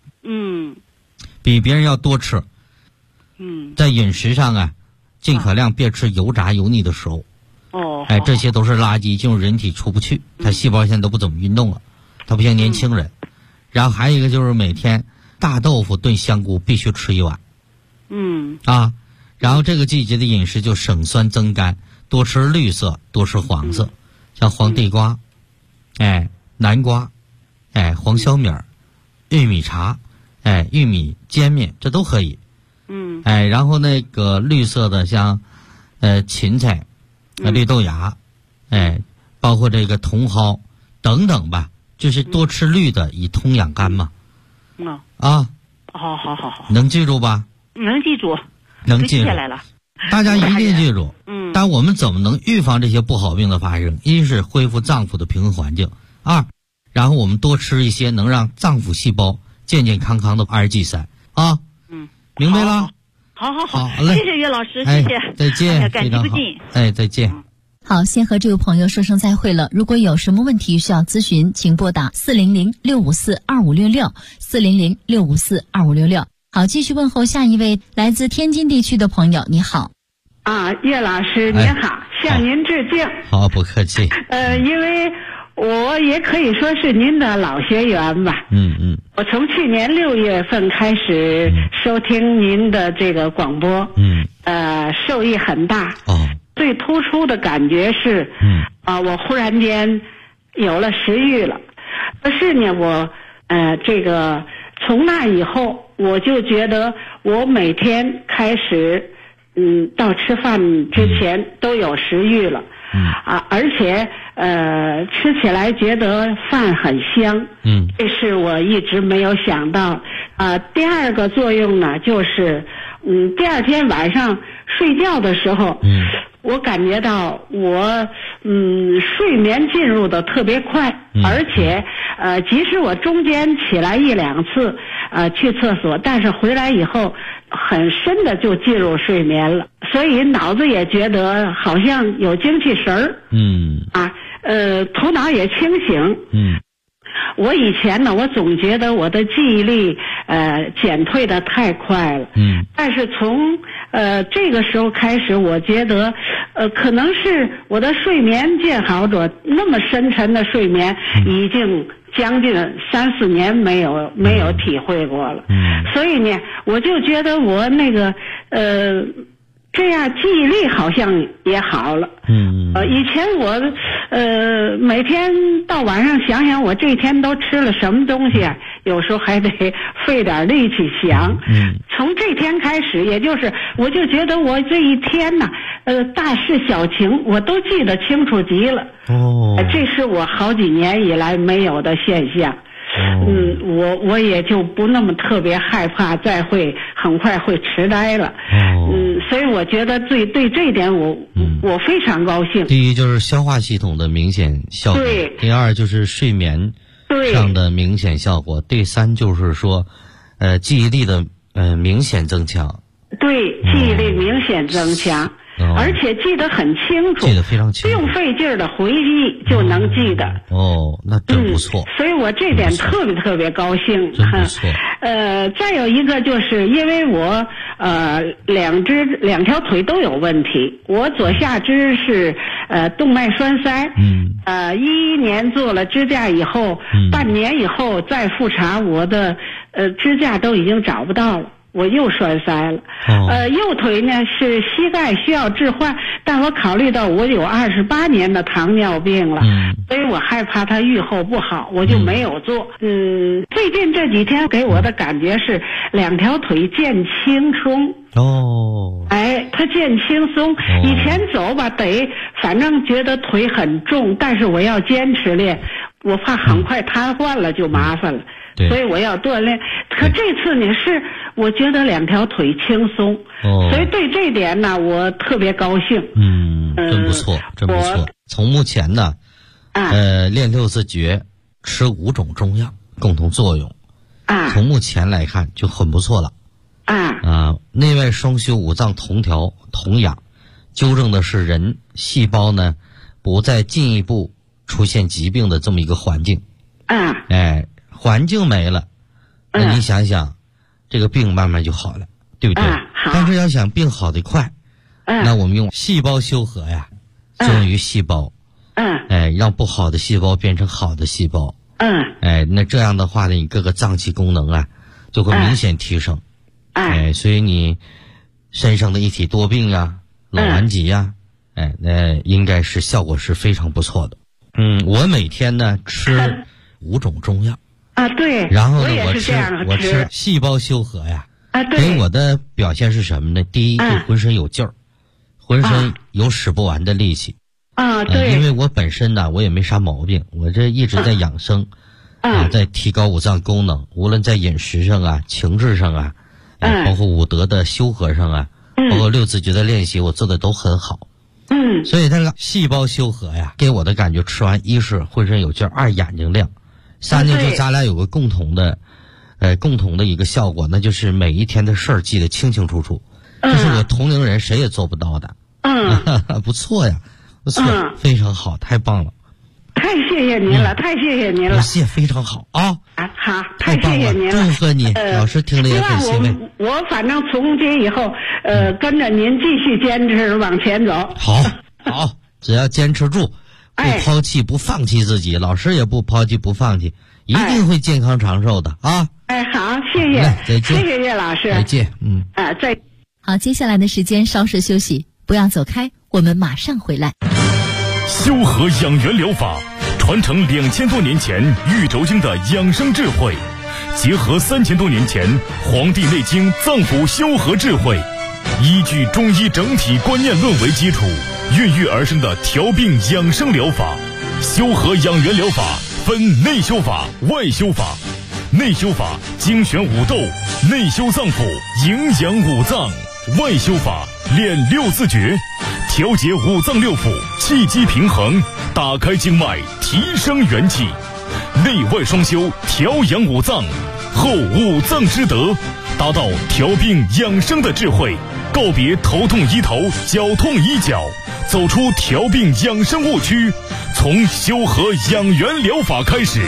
比别人要多吃。在饮食上啊，尽可量别吃油炸油腻的食物。这些都是垃圾，进入人体出不去。它细胞现在都不怎么运动了，它不像年轻人。然后还有一个就是每天大豆腐炖香菇必须吃1碗。然后这个季节的饮食就省酸增甘，多吃绿色，多吃黄色，像黄地瓜，南瓜，黄小米儿，玉米茶，玉米煎面，这都可以。然后那个绿色的像芹菜，绿豆芽，包括这个茼蒿等等吧。就是多吃绿的，以通养肝嘛。好，能记住吧？ 能记住， 能记下来了。 大家一定记住。但我们怎么能预防这些不好病的发生？一是恢复脏腑的平衡环境，2，然后我们多吃一些能让脏腑细胞健健康康的 RG3啊。明白了？ 好嘞， 谢谢岳老师，谢谢， 再见， 感激不尽。 再见。 好，先和这位朋友说声再会了。如果有什么问题需要咨询，请拨打400-654-2566，400-654-2566。好，继续问候下一位来自天津地区的朋友，你好。 岳老师您好，向您致敬。 好，不客气。 因为我也可以说是您的老学员吧。我从去年6月份开始收听您的这个广播，受益很大。最突出的感觉是，我忽然间有了食欲了。可是呢，我这个从那以后，我就觉得我每天开始，到吃饭之前都有食欲了。而且吃起来觉得饭很香。这是我一直没有想到。第二个作用呢，就是第二天晚上睡觉的时候，我感觉到我睡眠进入的特别快，而且即使我中间起来1-2次去厕所，但是回来以后很深的就进入睡眠了，所以脑子也觉得好像有精气神儿。头脑也清醒。我以前呢，我总觉得我的记忆力减退的太快了。但是从这个时候开始，我觉得可能是我的睡眠见好者，那么深沉的睡眠已经将近3-4年没有体会过了。所以呢，我就觉得我那个这样记忆力好像也好了。以前我每天到晚上想想我这一天都吃了什么东西啊，有时候还得费点力气想。从这天开始，也就是我就觉得我这一天呢，大事小情我都记得清楚极了。这是我好几年以来没有的现象。我也就不那么特别害怕再会很快会痴呆了。所以我觉得对这一点我非常高兴。 第一就是消化系统的明显效果，第二就是睡眠上的明显效果，第三就是说记忆力的明显增强。对，记忆力明显增强。而且记得很清楚，记得非常清楚，不用费劲儿的回忆就能记得。那真不错。所以我这点特别高兴。真不错。再有一个就是因为我两条腿都有问题，我左下肢是动脉栓塞。11年做了支架以后，半年以后再复查，我的支架都已经找不到了。我又栓塞了。右腿呢是膝盖需要置换，但我考虑到我有28年的糖尿病了，所以我害怕它预后不好，我就没有做。最近这几天给我的感觉是两条腿渐轻松。它渐轻松。以前走吧反正觉得腿很重，但是我要坚持练，我怕很快瘫痪了就麻烦了。所以我要锻炼。可这次呢是我觉得两条腿轻松。所以对这点呢我特别高兴。真不错，真不错。从目前呢练六字诀，吃5种中药共同作用，从目前来看就很不错了。内外双修五脏同调同养，纠正的是人细胞呢不再进一步出现疾病的这么一个环境。环境没了，那你想想这个病慢慢就好了，对不对？但是要想病好得快，那我们用细胞修和呀，作用于细胞。让不好的细胞变成好的细胞。那这样的话呢，你各个脏器功能啊就会明显提升。所以你身上的一体多病呀、老顽疾呀，那应该是效果是非常不错的。我每天呢吃5种中药。对。然后呢，我吃细胞修和呀。对。给我的表现是什么呢？第一，就浑身有劲儿，浑身有使不完的力气。对。因为我本身呢，我也没啥毛病，我这一直在养生，在提高五脏功能，无论在饮食上啊、情志上啊，包括五德的修和上啊，包括六字诀的练习，我做的都很好。所以这个细胞修和呀，给我的感觉，吃完一是浑身有劲儿，二眼睛亮，三呢就咱俩有个共同的一个效果，那就是每一天的事儿记得清清楚楚，这是我同龄人谁也做不到的。不错呀，不错，非常好，太棒了。太谢谢您了，太谢谢您了。不谢，非常好啊。好，太谢谢您了，祝贺你，老师听了也很欣慰。我反正从今以后，跟着您继续坚持往前走。好，只要坚持住，不抛弃不放弃自己，老师也不抛弃不放弃，一定会健康长寿的啊。好，谢谢，再见，谢谢叶老师，再见。再好，接下来的时间稍事休息，不要走开，我们马上回来。 修和养元疗法传承2000多年前玉轴经的养生智慧，结合3000多年前《黄帝内经》脏腑修和智慧，依据中医整体观念论为基础，孕育而生的调病养生疗法。修和养元疗法分内修法、外修法。内修法精选五斗，内修脏腑，营养五脏；外修法练六字诀，调节五脏六腑，气机平衡，打开经脉，提升元气。内外双修，调养五脏，后五脏之德，达到调病养生的智慧，告别头痛医头，脚痛医脚，走出调病养生误区，从修和养元疗法开始。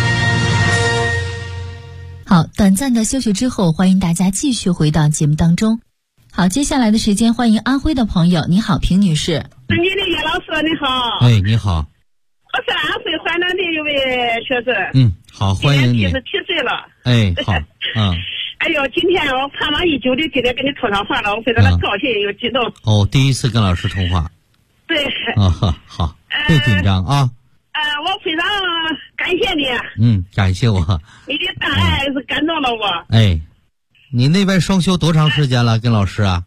好，短暂的休息之后，欢迎大家继续回到节目当中。好，接下来的时间，欢迎安徽的朋友。你好，平女士。 你的叶老师，你好。 你好。 我是安徽淮南的一位学生。 好，欢迎你。 今年77岁了。 好。 呦，今天我盼望已久的今天跟你通上话了，我非常的高兴又激动。 哦，第一次跟老师通话。 对。 好，别紧张啊。 我非常感谢你。感谢我。 你的大爱是感动了我。 哎，你那边双休多长时间了？跟老师啊？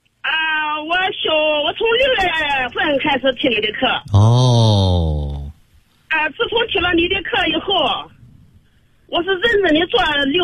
我从6月份开始听你的课。 哦。 自从听了你的课以后，我是认真的做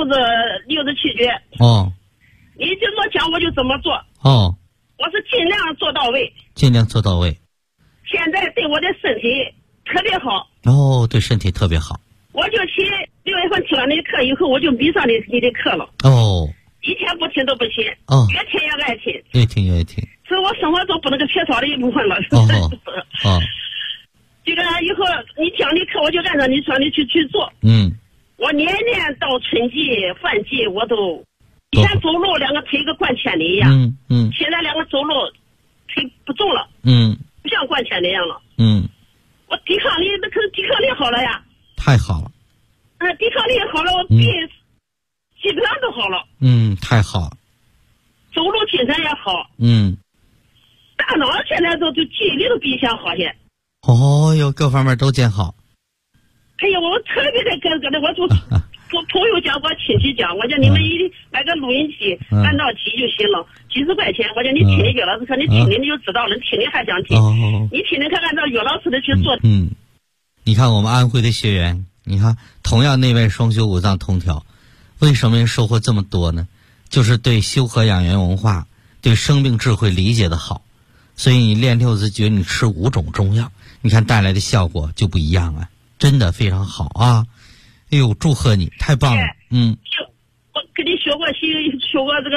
67句。 哦。 你怎么讲我就怎么做。 哦。 我是尽量做到位。 尽量做到位。 现在对我的身体特别好。 哦，对身体特别好。 我就6月份听了你的课以后，我就迷上你的课了。 哦。 以前不听都不听。 哦。 越听越爱听。 越听越爱听。 是我生活中不能够缺少的一部分了。 哦。 这个以后你讲的课，我就按照你说的去做。我年年到春季、饭季，我都以前走路2个腿跟灌铅的一样。现在2个走路腿不重了。不像灌铅那样了。我抵抗力，那可是抵抗力好了呀。 太好了。 抵抗力好了，我病基本上都好了。 太好了。 走路精神也好。大脑现在都记忆力都比以前好些。 哦哟，各方面都见好。 哎呀，我特别的跟我就我朋友讲，我亲戚讲，我讲你们买个录音机按到机就行了，几十块钱。我讲你听岳老师课，你听你就知道了，听你还想听，你听看按照岳老师的去做。 你看我们安徽的学员，你看同样那位双修五脏通调，为什么收获这么多呢？就是对修和养元文化、对生命智慧理解的好。所以你练6字诀，你吃5种中药，你看带来的效果就不一样啊，真的非常好啊！哎呦，祝贺你，太棒了！ 我跟你学过这个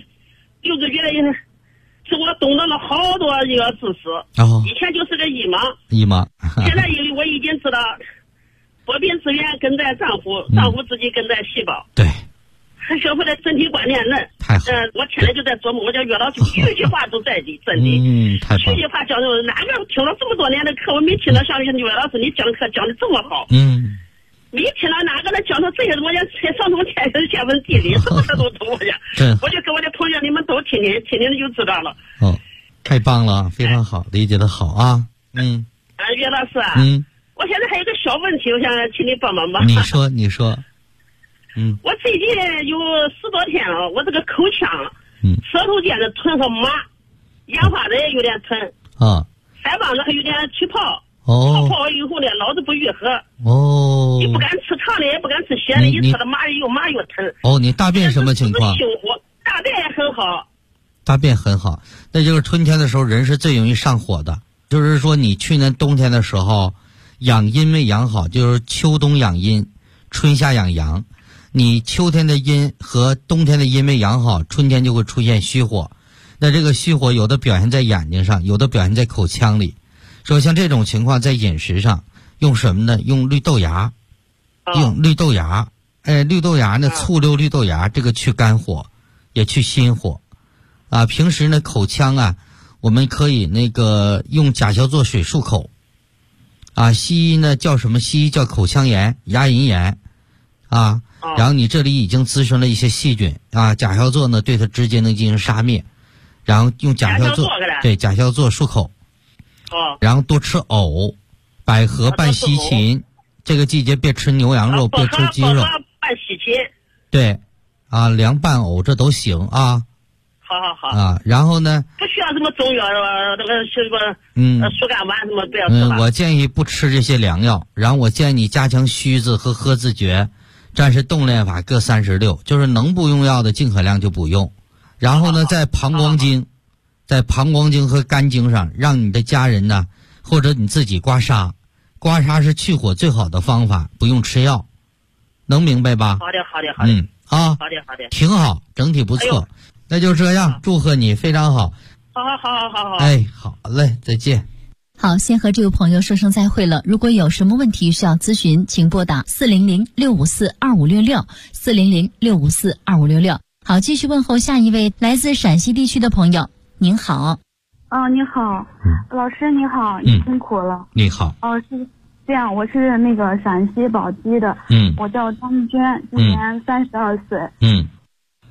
6字诀的，是我懂得了好多这个知识。以前就是个一盲。现在因为我已经知道，百病之源根在脏腑，脏腑自己根在细胞。 对。 还学会了身体观念论。 太好。 我天天就在琢磨，我叫岳老师句句话都在理，真的。 太棒。 句句话讲的，哪个听了这么多年的课，我没听到像岳老师你讲的课讲的这么好。没听到哪个人讲到这些，我讲上通天文天文地理什么都懂。我就跟我的同学你们都听听就知道了。 太棒了，非常好，理解的好啊。 岳老师啊。我现在还有个小问题，我想请你帮忙吧。 你说。 我最近有10多天了，我这个口腔，舌头尖的疼和麻，咽发子也有点疼。腮帮子还有点起泡。泡以后呢，老是不愈合。你不敢吃烫的，也不敢吃咸的，一吃了麻又麻又疼。 你大便什么情况？ 大便也很好。 大便很好，那就是春天的时候人是最容易上火的。就是说你去年冬天的时候养阴没养好，就是秋冬养阴，春夏养阳。你秋天的阴和冬天的阴没养好，春天就会出现虚火。那这个虚火有的表现在眼睛上，有的表现在口腔里。说像这种情况在饮食上用什么呢？用绿豆芽。用绿豆芽。绿豆芽呢，醋溜绿豆芽，这个去肝火也去心火。平时呢口腔啊，我们可以用甲硝唑水漱口。西医呢叫什么？西医叫口腔炎、牙龈炎。然后你这里已经滋生了一些细菌甲硝唑呢对它直接能进行杀灭，然后用甲硝唑漱口。然后多吃藕，百合拌西芹，这个季节别吃牛羊肉，别吃鸡肉。 拌西芹。 对，凉拌藕这都行啊。 好。 然后呢？ 不需要什么中药那个什么疏肝丸什么不要吃吧。 我建议不吃这些凉药，然后我建议你加强虚字和喝字诀。战士动练法各36，就是能不用药的尽可量就不用。然后呢，在膀胱经和肝经上，让你的家人呢，或者你自己刮痧是去火最好的方法，不用吃药，能明白吧？ 好的。 好的，挺好，整体不错。那就这样，祝贺你，非常好。 好。 好嘞，再见。 好，先和这位朋友说声再会了。如果有什么问题需要咨询，请拨打400-654-2566，400-654-2566。好，继续问候下一位来自陕西地区的朋友。您好。 你好，老师你好，你辛苦了。 你好。 是这样，我是那个陕西宝鸡的。我叫张娟，今年32岁。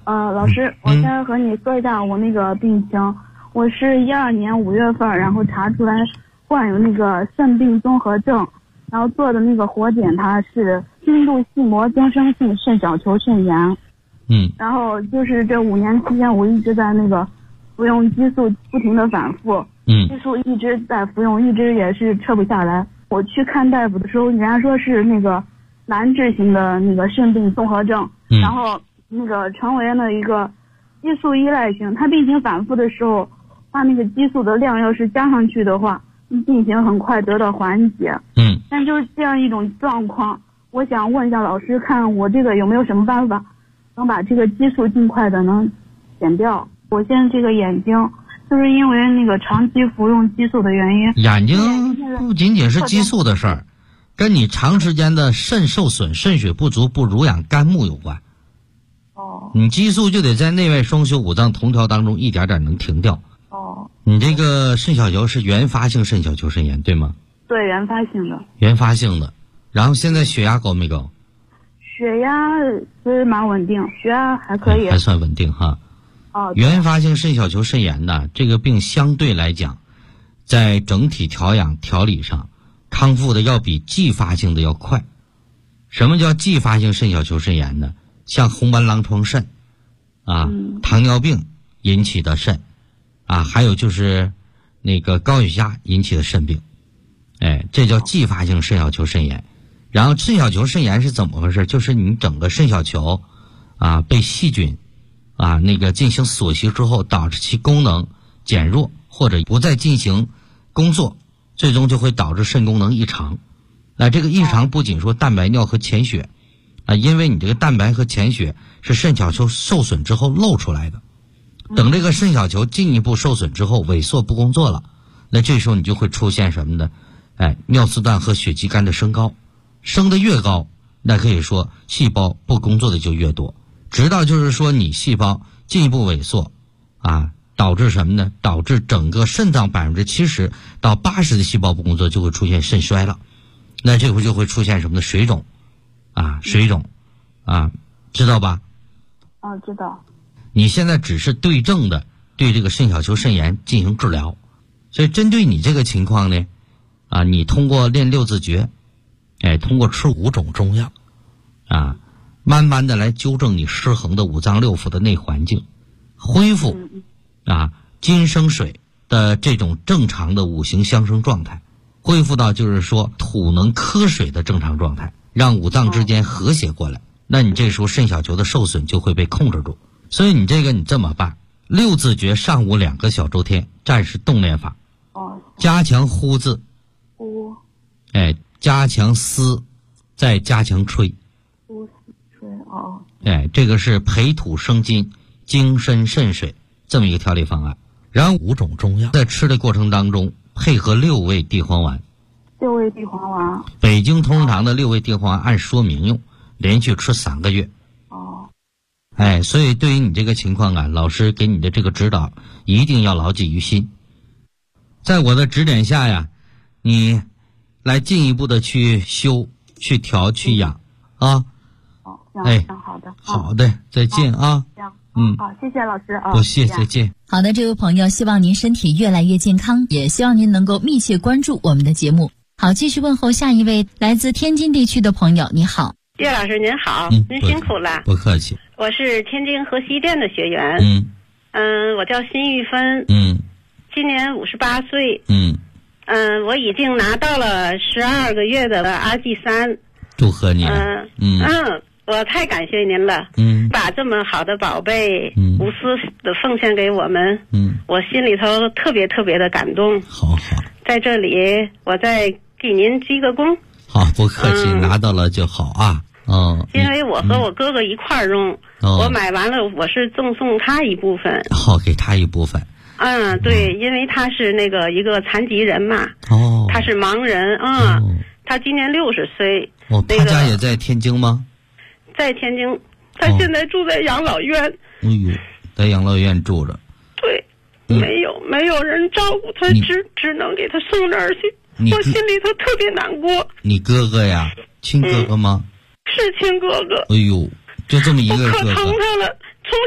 老师，我先和你说一下我那个病情。我是12年5月份，然后查出来患有那个肾病综合症，然后做的那个活检，它是轻度细膜增生性肾小球肾炎。然后就是这5年期间，我一直在那个服用激素，不停的反复。激素一直在服用，一直也是撤不下来。我去看大夫的时候，人家说是那个难治型的那个肾病综合症，然后那个成为了一个激素依赖型。他病情反复的时候，他那个激素的量要是加上去的话，病情很快得到缓解。但就是这样一种状况，我想问一下老师，看我这个有没有什么办法能把这个激素尽快的能减掉。我现在这个眼睛就是因为那个长期服用激素的原因， 眼睛不仅仅是激素的事儿，跟你长时间的肾受损、肾血不足、不濡养肝木有关。你激素就得在内外双修、五脏同调当中一点点能停掉。你这个肾小球是原发性肾小球肾炎对吗？ 对，原发性的。 原发性的。然后现在血压高没高？ 血压其实蛮稳定，血压还可以， 还算稳定哈。原发性肾小球肾炎呢，这个病相对来讲，在整体调养调理上，康复的要比继发性的要快。什么叫继发性肾小球肾炎呢？像红斑狼疮肾糖尿病引起的肾还有就是那个高血压引起的肾病，这叫继发性肾小球肾炎。然后肾小球肾炎是怎么回事？就是你整个肾小球被细菌那个进行锁息之后，导致其功能减弱或者不再进行工作，最终就会导致肾功能异常。这个异常不仅说蛋白尿和潜血因为你这个蛋白和潜血是肾小球受损之后漏出来的，等这个肾小球进一步受损之后萎缩不工作了，那这时候你就会出现什么呢？尿丝段和血肌酐的升高，升得越高，那可以说细胞不工作的就越多，直到就是说你细胞进一步萎缩导致什么呢？导致整个肾脏70%到80%的细胞不工作，就会出现肾衰了。那这回就会出现什么呢？水肿水肿知道吧？ 知道。 你现在只是对症的对这个肾小球肾炎进行治疗，所以针对你这个情况呢你通过练六字诀通过吃5种中药慢慢的来纠正你失衡的五脏六腑的内环境，恢复金生水的这种正常的五行相生状态，恢复到就是说土能克水的正常状态，让五脏之间和谐过来，那你这时候肾小球的受损就会被控制住。所以你这么办，6字诀上午2个小周天暂时动练法加强呼字加强思，再加强吹这个是培土生金、精深肾水这么一个调理方案。然后5种中药在吃的过程当中配合6味地黄丸。 6味地黄丸， 北京同仁堂的6味地黄丸按说明用，连续吃3个月。所以对于你这个情况老师给你的这个指导一定要牢记于心。在我的指点下你来进一步的去修、去调、去养好的， 好的，再见好，谢谢老师不谢，再见。 好的，这位朋友，希望您身体越来越健康，也希望您能够密切关注我们的节目。好，继续问候下一位来自天津地区的朋友，你好。 岳老师您好，您辛苦了。 不客气。 我是天津河西店的学员。我叫辛玉芬。今年58岁。我已经拿到了12个月的阿济3。 祝贺你。 我太感谢您了。把这么好的宝贝无私的奉献给我们。我心里头特别特别的感动。 好， 在这里我再给您鞠个躬。 好，不客气，拿到了就好因为我和我哥哥一块儿用，我买完了我是赠送他一部分。 好，给他一部分。 对，因为他是那个一个残疾人嘛。他是盲人他今年60岁。 他家也在天津吗？ 在天津，他现在住在养老院。 在养老院住着。 对，没有人照顾他，只能给他送那儿去。我心里头特别难过。 你哥哥呀？亲哥哥吗？ 是亲哥哥。 就这么一个哥哥。 我可疼他了，从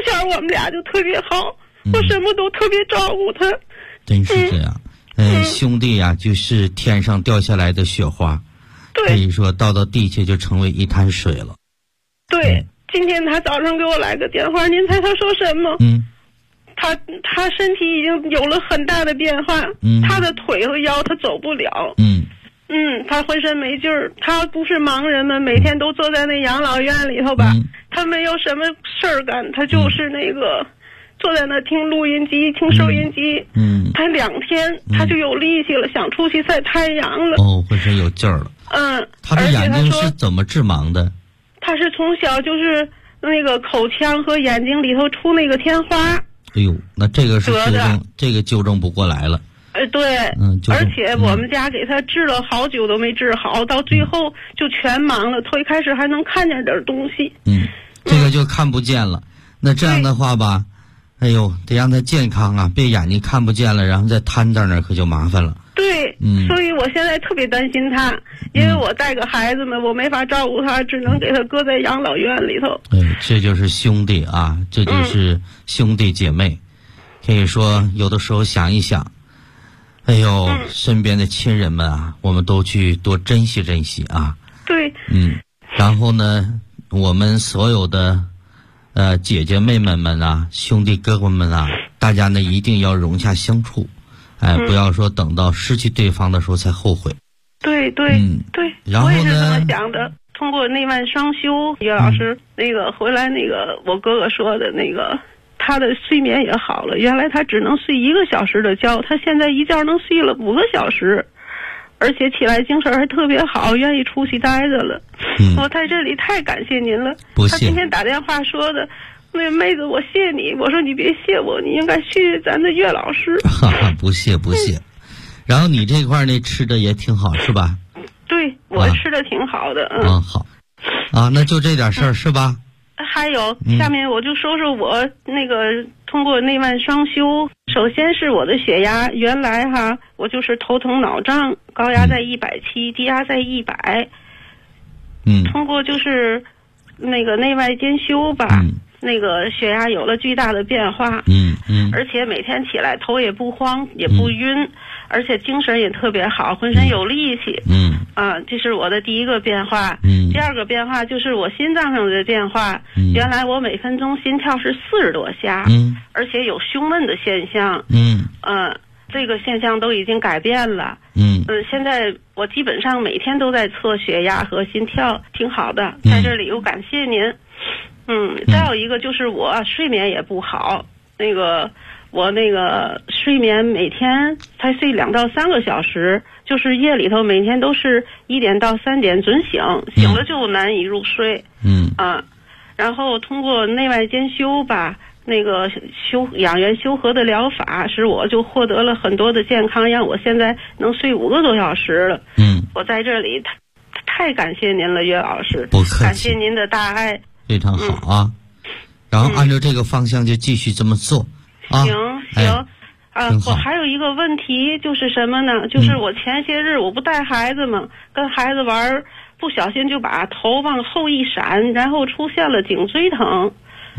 小我们俩就特别好，我什么都特别照顾他。 真是这样。兄弟呀，就是天上掉下来的雪花，可以说到地下就成为一滩水了。 对，今天他早上给我来个电话，您猜他说什么？他身体已经有了很大的变化，他的腿和腰他走不了。他浑身没劲儿，他不是盲人们，每天都坐在那养老院里头吧，他没有什么事儿干，他就是那个坐在那听录音机、听收音机。他2天他就有力气了，想出去晒太阳了。 浑身有劲儿了。他的眼睛是怎么致盲的？ 他是从小就是那个口腔和眼睛里头出那个天花。 哎呦，那这个是纠正不过来了。 对，而且我们家给他治了好久都没治好，到最后就全盲了。头一开始还能看见点东西， 这个就看不见了。那这样的话吧，哎呦，得让他健康啊，别眼睛看不见了，然后再瘫在那儿可就麻烦了。 对，所以我现在特别担心他，因为我带个孩子们，我没法照顾他，只能给他搁在养老院里头。 这就是兄弟啊，这就是兄弟姐妹。可以说有的时候想一想，哎呦，身边的亲人们啊，我们都去多珍惜珍惜啊。 对。 然后呢，我们所有的姐姐妹妹们啊，兄弟哥哥们啊，大家呢一定要融洽相处，不要说等到失去对方的时候才后悔。 对。 然后呢， 我也是这么想的。通过内外双修，岳老师那个回来那个我哥哥说的那个，他的睡眠也好了。原来他只能睡1个小时的觉，他现在一觉能睡了5个小时，而且起来精神还特别好，愿意出去待着了。我在这里太感谢您了。他今天打电话说的，那妹子我谢你，我说你别谢我，你应该谢咱的岳老师。 不谢。然后你这块呢吃的也挺好是吧？ 对，我吃的挺好的。 好那就这点事儿是吧？ 还有下面我就说说我那个通过内外双修。首先是我的血压，原来我就是头疼脑胀，高压在170，低压在100。通过就是那个内外兼修吧，那个血压有了巨大的变化。而且每天起来头也不慌也不晕，而且精神也特别好，浑身有力气。这是我的第一个变化。第二个变化就是我心脏上的变化。原来我每分钟心跳是40多下，而且有胸闷的现象。这个现象都已经改变了。现在我基本上每天都在测血压和心跳，挺好的。在这里又感谢您。再有一个就是我睡眠也不好，我睡眠每天才睡2到3个小时，就是夜里头每天都是1点到3点准醒，醒了就难以入睡。然后通过内外兼修吧，那个养元修和的疗法，使我就获得了很多的健康，让我现在能睡5个多小时了。我在这里太感谢您了，岳老师， 不客气， 感谢您的大爱， 非常好啊。然后按照这个方向就继续这么做。 行。我还有一个问题就是什么呢？就是我前些日我不带孩子嘛，跟孩子玩，不小心就把头往后一闪，然后出现了颈椎疼。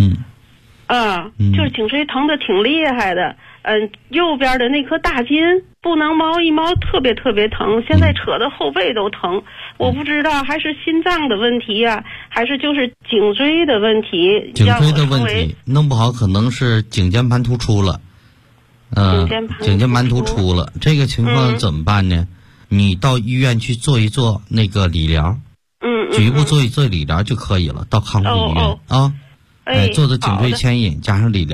就是颈椎疼的挺厉害的。右边的那颗大筋不能猫一猫，特别特别疼，现在扯的后背都疼。我不知道还是心脏的问题啊，还是就是颈椎的问题。 颈椎的问题弄不好可能是颈间盘突出了。颈间盘突出了，这个情况怎么办呢？你到医院去做一做那个理疗。局部做一做理疗就可以了，到康复医院做颈椎牵引加上理疗。